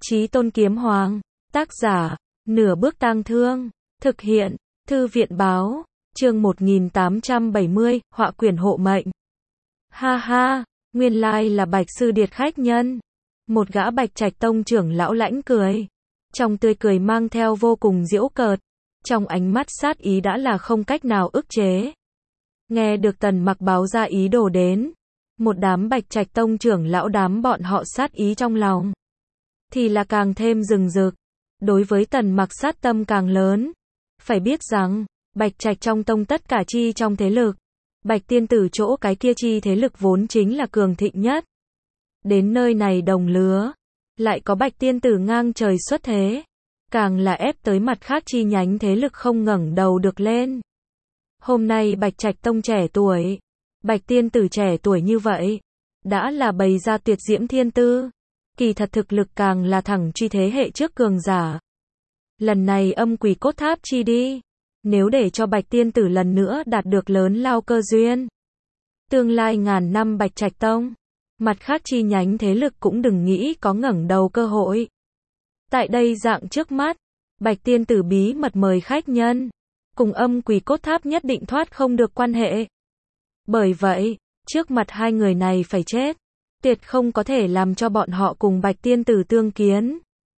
Chí Tôn Kiếm Hoàng. Tác giả, Nửa Bước Tang Thương. Thực hiện, Thư viện Báo. Chương 1870, họa quyển hộ mệnh. Ha ha, nguyên lai là Bạch Sư Điệt khách nhân. Một gã Bạch Trạch Tông trưởng lão lãnh cười. Trong tươi cười mang theo vô cùng giễu cợt. Trong ánh mắt sát ý đã là không cách nào ức chế. Nghe được Tần Mặc báo ra ý đồ đến. Một đám Bạch Trạch Tông trưởng lão đám bọn họ sát ý trong lòng. Thì là càng thêm rừng rực. Đối với Tần Mặc sát tâm càng lớn. Phải biết rằng, Bạch Trạch trong tông tất cả chi trong thế lực. Bạch tiên tử chỗ cái kia chi thế lực vốn chính là cường thịnh nhất. Đến nơi này đồng lứa. Lại có Bạch tiên tử ngang trời xuất thế. Càng là ép tới mặt khác chi nhánh thế lực không ngẩng đầu được lên. Hôm nay Bạch Trạch Tông trẻ tuổi. Bạch tiên tử trẻ tuổi như vậy. Đã là bày ra tuyệt diễm thiên tư. Kỳ thật thực lực càng là thẳng truy thế hệ trước cường giả. Lần này âm quỷ cốt tháp chi đi. Nếu để cho Bạch tiên tử lần nữa đạt được lớn lao cơ duyên. Tương lai ngàn năm Bạch Trạch Tông. Mặt khác chi nhánh thế lực cũng đừng nghĩ có ngẩng đầu cơ hội. Tại đây dạng trước mắt. Bạch tiên tử bí mật mời khách nhân. Cùng âm quỷ cốt tháp nhất định thoát không được quan hệ. Bởi vậy, trước mặt hai người này phải chết. Tuyệt không có thể làm cho bọn họ cùng Bạch tiên tử tương kiến.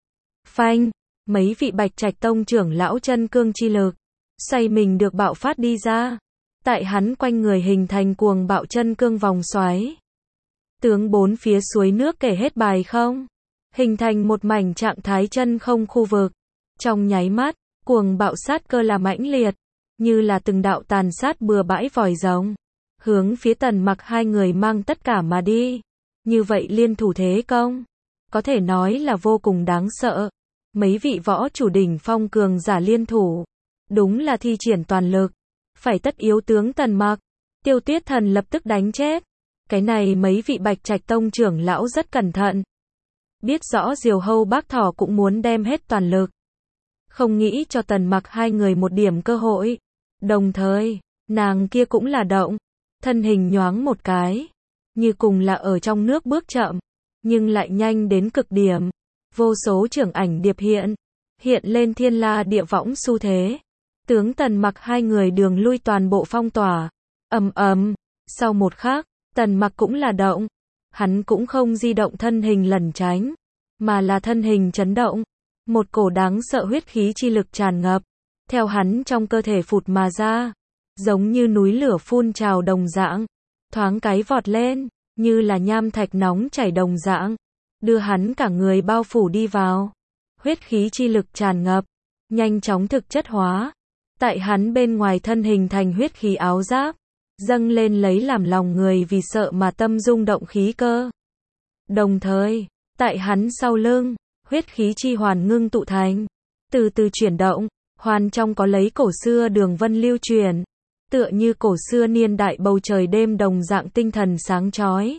Phanh, mấy vị Bạch Trạch Tông trưởng lão chân cương chi lực. Xoay mình được bạo phát đi ra. Tại hắn quanh người hình thành cuồng bạo chân cương vòng xoáy. Tướng bốn phía suối nước kể hết bài không. Hình thành một mảnh trạng thái chân không khu vực. Trong nháy mắt, cuồng bạo sát cơ là mãnh liệt. Như là từng đạo tàn sát bừa bãi vòi rồng. Hướng phía Tần Mặc hai người mang tất cả mà đi. Như vậy liên thủ thế công. Có thể nói là vô cùng đáng sợ. Mấy vị võ chủ đỉnh phong cường giả liên thủ. Đúng là thi triển toàn lực. Phải tất yếu tướng Tần Mặc. Tiêu Tuyết Thần lập tức đánh chết. Cái này mấy vị Bạch Trạch Tông trưởng lão rất cẩn thận. Biết rõ Diều Hâu Bác Thỏ cũng muốn đem hết toàn lực. Không nghĩ cho Tần Mặc hai người một điểm cơ hội. Đồng thời, nàng kia cũng là động. Thân hình nhoáng một cái. Như cùng là ở trong nước bước chậm. Nhưng lại nhanh đến cực điểm. Vô số trưởng ảnh điệp hiện. Hiện lên thiên la địa võng xu thế. Tướng Tần Mặc hai người đường lui toàn bộ phong tỏa. Ầm ầm. Sau một khắc, Tần Mặc cũng là động. Hắn cũng không di động thân hình lẩn tránh. Mà là thân hình chấn động. Một cổ đáng sợ huyết khí chi lực tràn ngập. Theo hắn trong cơ thể phụt mà ra. Giống như núi lửa phun trào đồng dạng. Thoáng cái vọt lên. Như là nham thạch nóng chảy đồng dạng. Đưa hắn cả người bao phủ đi vào. Huyết khí chi lực tràn ngập. Nhanh chóng thực chất hóa. Tại hắn bên ngoài thân hình thành huyết khí áo giáp. Dâng lên lấy làm lòng người vì sợ mà tâm rung động khí cơ. Đồng thời, tại hắn sau lưng, huyết khí chi hoàn ngưng tụ thành. Từ từ chuyển động, hoàn trong có lấy cổ xưa đường vân lưu truyền. Tựa như cổ xưa niên đại bầu trời đêm đồng dạng tinh thần sáng chói.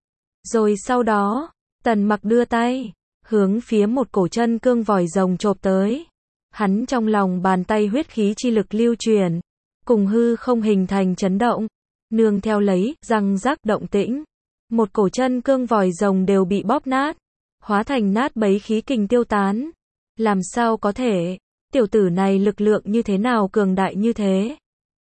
Rồi sau đó, Tần Mặc đưa tay, hướng phía một cổ chân cương vòi rồng chộp tới. Hắn trong lòng bàn tay huyết khí chi lực lưu truyền, cùng hư không hình thành chấn động, nương theo lấy răng rắc động tĩnh. Một cổ chân cương vòi rồng đều bị bóp nát, hóa thành nát bấy khí kình tiêu tán. Làm sao có thể, tiểu tử này lực lượng như thế nào cường đại như thế?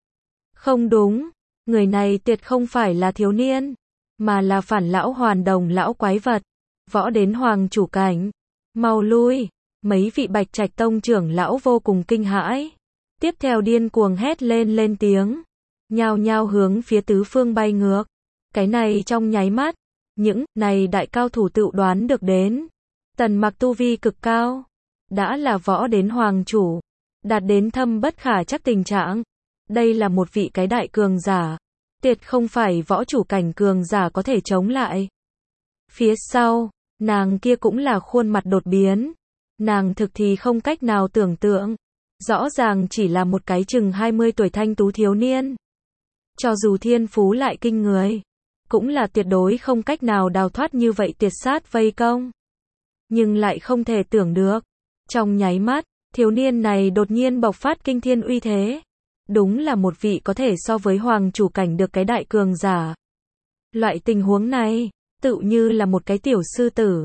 Không đúng, người này tuyệt không phải là thiếu niên, mà là phản lão hoàn đồng lão quái vật, võ đến hoàng chủ cảnh. Mau lui, mấy vị Bạch Trạch Tông trưởng lão vô cùng kinh hãi. Tiếp theo điên cuồng hét lên tiếng. Nhao nhao hướng phía tứ phương bay ngược. Cái này trong nháy mắt, những này đại cao thủ tự đoán được đến. Tần Mặc tu vi cực cao. Đã là võ đến hoàng chủ. Đạt đến thâm bất khả chắc tình trạng. Đây là một vị cái đại cường giả. Tuyệt không phải võ chủ cảnh cường giả có thể chống lại. Phía sau, nàng kia cũng là khuôn mặt đột biến. Nàng thực thì không cách nào tưởng tượng. Rõ ràng chỉ là một cái chừng 20 tuổi thanh tú thiếu niên. Cho dù thiên phú lại kinh người, cũng là tuyệt đối không cách nào đào thoát như vậy tuyệt sát vây công. Nhưng lại không thể tưởng được. Trong nháy mắt, thiếu niên này đột nhiên bộc phát kinh thiên uy thế. Đúng là một vị có thể so với hoàng chủ cảnh được cái đại cường giả. Loại tình huống này, tự như là một cái tiểu sư tử.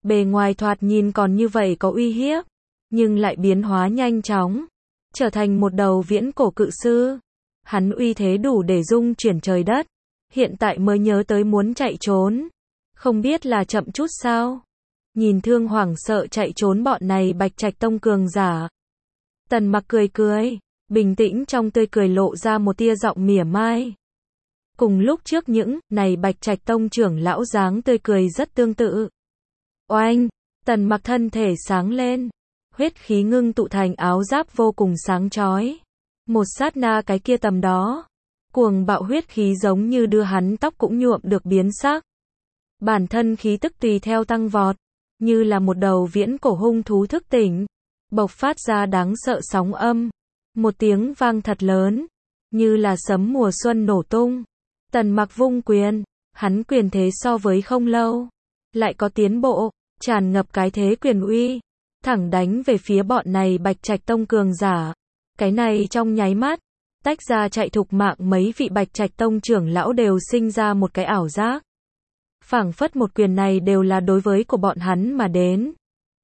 Bề ngoài thoạt nhìn còn như vậy có uy hiếp, nhưng lại biến hóa nhanh chóng, trở thành một đầu viễn cổ cự sư. Hắn uy thế đủ để rung chuyển trời đất, hiện tại mới nhớ tới muốn chạy trốn. Không biết là chậm chút sao? Nhìn Thương hoảng sợ chạy trốn bọn này Bạch Trạch Tông cường giả. Tần Mặc cười cười, bình tĩnh trong tươi cười lộ ra một tia giọng mỉa mai. Cùng lúc trước những này Bạch Trạch Tông trưởng lão dáng tươi cười rất tương tự. Oanh, Tần Mặc thân thể sáng lên, huyết khí ngưng tụ thành áo giáp vô cùng sáng chói. Một sát na cái kia tầm đó, cuồng bạo huyết khí giống như đưa hắn tóc cũng nhuộm được biến sắc. Bản thân khí tức tùy theo tăng vọt, như là một đầu viễn cổ hung thú thức tỉnh, bộc phát ra đáng sợ sóng âm. Một tiếng vang thật lớn, như là sấm mùa xuân nổ tung. Tần Mặc vung quyền, hắn quyền thế so với không lâu, lại có tiến bộ, tràn ngập cái thế quyền uy, thẳng đánh về phía bọn này Bạch Trạch Tông cường giả. Cái này trong nháy mắt, tách ra chạy thục mạng mấy vị Bạch Trạch Tông trưởng lão đều sinh ra một cái ảo giác. Phảng phất một quyền này đều là đối với của bọn hắn mà đến.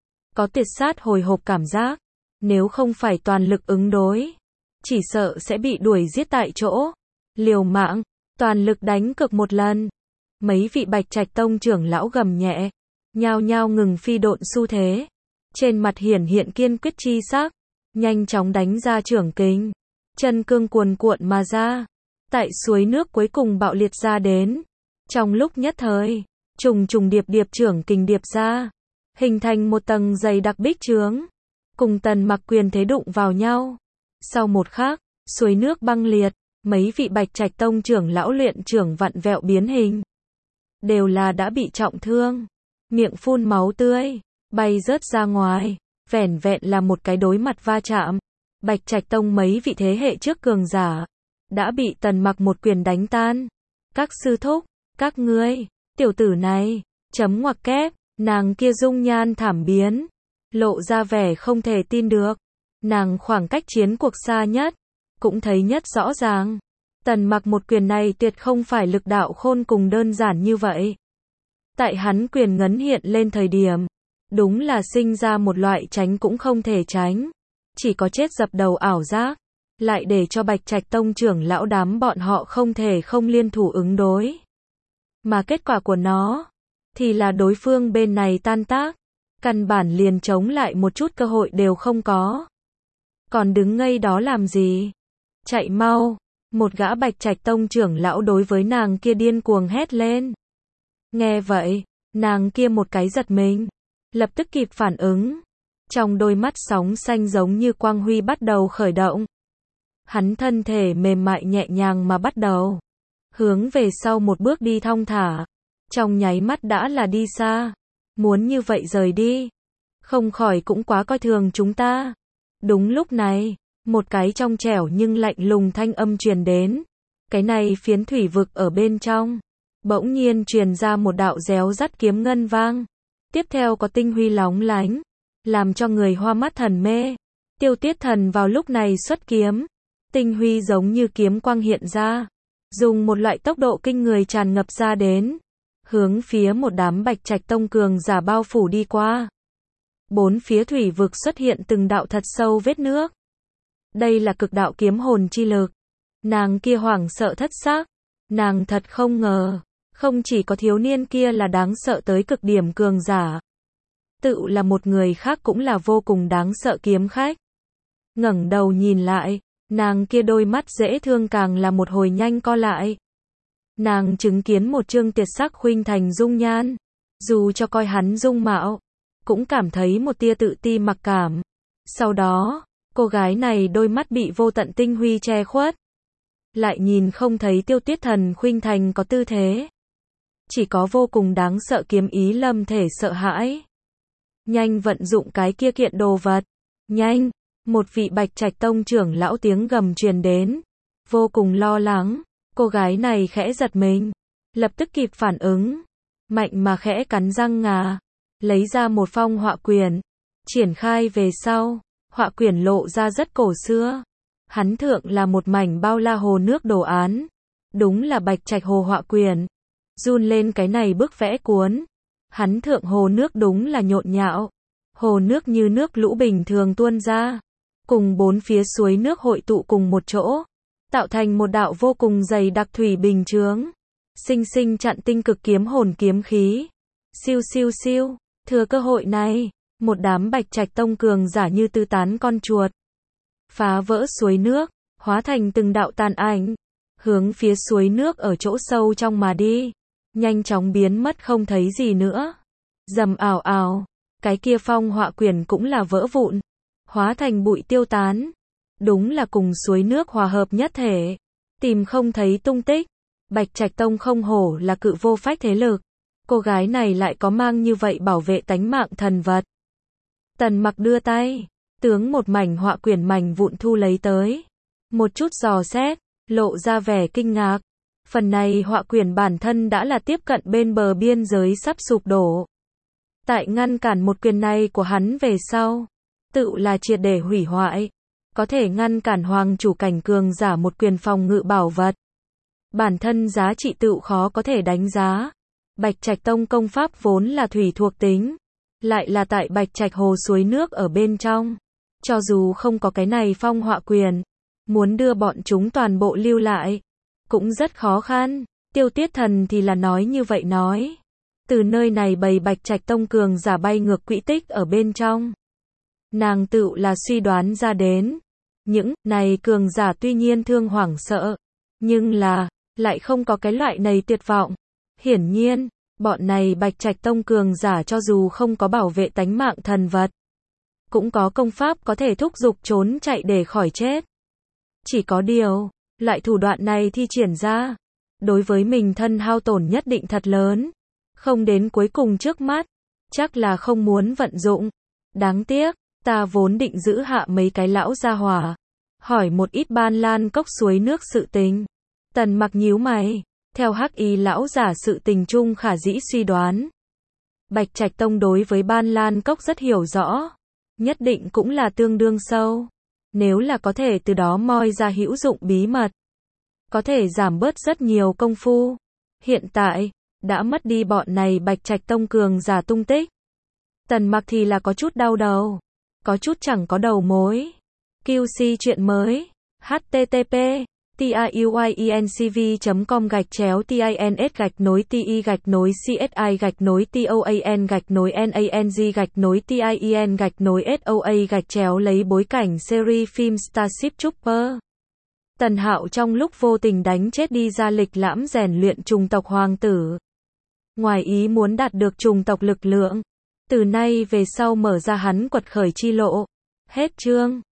Có tuyệt sát hồi hộp cảm giác, nếu không phải toàn lực ứng đối, chỉ sợ sẽ bị đuổi giết tại chỗ. Liều mạng, toàn lực đánh cực một lần. Mấy vị Bạch Trạch Tông trưởng lão gầm nhẹ, nhao nhao ngừng phi độn xu thế. Trên mặt hiển hiện kiên quyết chi sắc, nhanh chóng đánh ra trưởng kình. Chân cương cuồn cuộn mà ra, tại suối nước cuối cùng bạo liệt ra đến. Trong lúc nhất thời, trùng trùng điệp điệp trưởng kình điệp ra, hình thành một tầng dày đặc bích chướng, cùng Tần Mặc quyền thế đụng vào nhau. Sau một khắc, suối nước băng liệt, mấy vị Bạch Trạch Tông trưởng lão luyện trưởng vặn vẹo biến hình, đều là đã bị trọng thương, miệng phun máu tươi, bay rớt ra ngoài. Vẻn vẹn là một cái đối mặt va chạm, Bạch Trạch Tông mấy vị thế hệ trước cường giả đã bị Tần Mặc một quyền đánh tan. Các sư thúc, các ngươi, tiểu tử này, chấm ngoặc kép, nàng kia dung nhan thảm biến, lộ ra vẻ không thể tin được. Nàng khoảng cách chiến cuộc xa nhất, cũng thấy nhất rõ ràng. Tần Mặc một quyền này tuyệt không phải lực đạo khôn cùng đơn giản như vậy. Tại hắn quyền ngấn hiện lên thời điểm, đúng là sinh ra một loại tránh cũng không thể tránh, chỉ có chết dập đầu ảo giác, lại để cho Bạch Trạch Tông trưởng lão đám bọn họ không thể không liên thủ ứng đối. Mà kết quả của nó, thì là đối phương bên này tan tác, căn bản liền chống lại một chút cơ hội đều không có. Còn đứng ngây đó làm gì? Chạy mau! Một gã Bạch Trạch Tông trưởng lão đối với nàng kia điên cuồng hét lên. Nghe vậy, nàng kia một cái giật mình, lập tức kịp phản ứng. Trong đôi mắt sóng xanh giống như quang huy bắt đầu khởi động. Hắn thân thể mềm mại nhẹ nhàng mà bắt đầu hướng về sau một bước đi thong thả. Trong nháy mắt đã là đi xa. Muốn như vậy rời đi, không khỏi cũng quá coi thường chúng ta. Đúng lúc này, một cái trong trẻo nhưng lạnh lùng thanh âm truyền đến. Cái này phiến thủy vực ở bên trong, bỗng nhiên truyền ra một đạo réo rắt kiếm ngân vang. Tiếp theo có tinh huy lóng lánh, làm cho người hoa mắt thần mê. Tiêu Tiết Thần vào lúc này xuất kiếm, tinh huy giống như kiếm quang hiện ra, dùng một loại tốc độ kinh người tràn ngập ra đến, hướng phía một đám Bạch Trạch Tông cường giả bao phủ đi qua. Bốn phía thủy vực xuất hiện từng đạo thật sâu vết nước. Đây là cực đạo kiếm hồn chi lực. Nàng kia hoảng sợ thất xác, nàng thật không ngờ, không chỉ có thiếu niên kia là đáng sợ tới cực điểm cường giả, tự là một người khác cũng là vô cùng đáng sợ kiếm khách. Ngẩng đầu nhìn lại, nàng kia đôi mắt dễ thương càng là một hồi nhanh co lại. Nàng chứng kiến một trương tuyệt sắc khuynh thành dung nhan, dù cho coi hắn dung mạo, cũng cảm thấy một tia tự ti mặc cảm. Sau đó, cô gái này đôi mắt bị vô tận tinh huy che khuất, lại nhìn không thấy Tiêu Tiết Thần khuynh thành có tư thế, chỉ có vô cùng đáng sợ kiếm ý lâm thể sợ hãi. Nhanh vận dụng cái kia kiện đồ vật, nhanh! Một vị Bạch Trạch Tông trưởng lão tiếng gầm truyền đến, vô cùng lo lắng. Cô gái này khẽ giật mình, lập tức kịp phản ứng, mạnh mà khẽ cắn răng ngà, lấy ra một phong họa quyển, triển khai về sau, họa quyển lộ ra rất cổ xưa. Hắn thượng là một mảnh bao la hồ nước đồ án, đúng là Bạch Trạch Hồ họa quyển. Run lên cái này bức vẽ cuốn, Hắn thượng hồ nước đúng là nhộn nhạo. Hồ nước như nước lũ bình thường tuôn ra, cùng bốn phía suối nước hội tụ cùng một chỗ, tạo thành một đạo vô cùng dày đặc thủy bình chướng, sinh sinh chặn tinh cực kiếm hồn kiếm khí. Siêu siêu siêu, thừa cơ hội này, một đám Bạch Trạch Tông cường giả như tứ tán con chuột, phá vỡ suối nước, hóa thành từng đạo tàn ảnh, hướng phía suối nước ở chỗ sâu trong mà đi, nhanh chóng biến mất không thấy gì nữa. Rầm ảo ảo, cái kia phong họa quyển cũng là vỡ vụn, hóa thành bụi tiêu tán. Đúng là cùng suối nước hòa hợp nhất thể, tìm không thấy tung tích. Bạch Trạch Tông không hổ là cự vô phách thế lực, cô gái này lại có mang như vậy bảo vệ tánh mạng thần vật. Tần Mặc đưa tay, tướng một mảnh họa quyển mảnh vụn thu lấy tới, một chút dò xét, lộ ra vẻ kinh ngạc. Phần này họa quyển bản thân đã là tiếp cận bên bờ biên giới sắp sụp đổ. Tại ngăn cản một quyền này của hắn về sau, tự là triệt để hủy hoại, có thể ngăn cản hoàng chủ cảnh cường giả một quyền phòng ngự bảo vật. Bản thân giá trị tự khó có thể đánh giá. Bạch Trạch Tông công pháp vốn là thủy thuộc tính, lại là tại Bạch Trạch hồ suối nước ở bên trong. Cho dù không có cái này phong họa quyền, muốn đưa bọn chúng toàn bộ lưu lại, cũng rất khó khăn. Tiêu Tiết Thần thì là nói như vậy nói. Từ nơi này bầy Bạch Trạch Tông cường giả bay ngược quỹ tích ở bên trong. Nàng tự là suy đoán ra đến. Những này cường giả tuy nhiên thương hoảng sợ, nhưng là, lại không có cái loại này tuyệt vọng. Hiển nhiên, bọn này Bạch Trạch Tông cường giả cho dù không có bảo vệ tánh mạng thần vật, cũng có công pháp có thể thúc giục trốn chạy để khỏi chết. Chỉ có điều, loại thủ đoạn này thi triển ra, đối với mình thân hao tổn nhất định thật lớn. Không đến cuối cùng trước mắt, chắc là không muốn vận dụng. Đáng tiếc, ta vốn định giữ hạ mấy cái lão gia hỏa, hỏi một ít Ban Lan cốc suối nước sự tình. Tần Mặc nhíu mày, theo Hắc Y lão giả sự tình chung khả dĩ suy đoán, Bạch Trạch Tông đối với Ban Lan cốc rất hiểu rõ, nhất định cũng là tương đương sâu. Nếu là có thể từ đó moi ra hữu dụng bí mật, có thể giảm bớt rất nhiều công phu. Hiện tại, đã mất đi bọn này Bạch Trạch Tông cường giả tung tích. Tần Mặc thì là có chút đau đầu, có chút chẳng có đầu mối. QC chuyện mới. http tiuyencv.com/tins-toan-nang-soa lấy bối cảnh series phim Starship Trooper. Tần Hạo trong lúc vô tình đánh chết đi ra lịch lãm rèn luyện trùng tộc hoàng tử. Ngoài ý muốn đạt được trùng tộc lực lượng. Từ nay về sau mở ra hắn quật khởi chi lộ. Hết chương.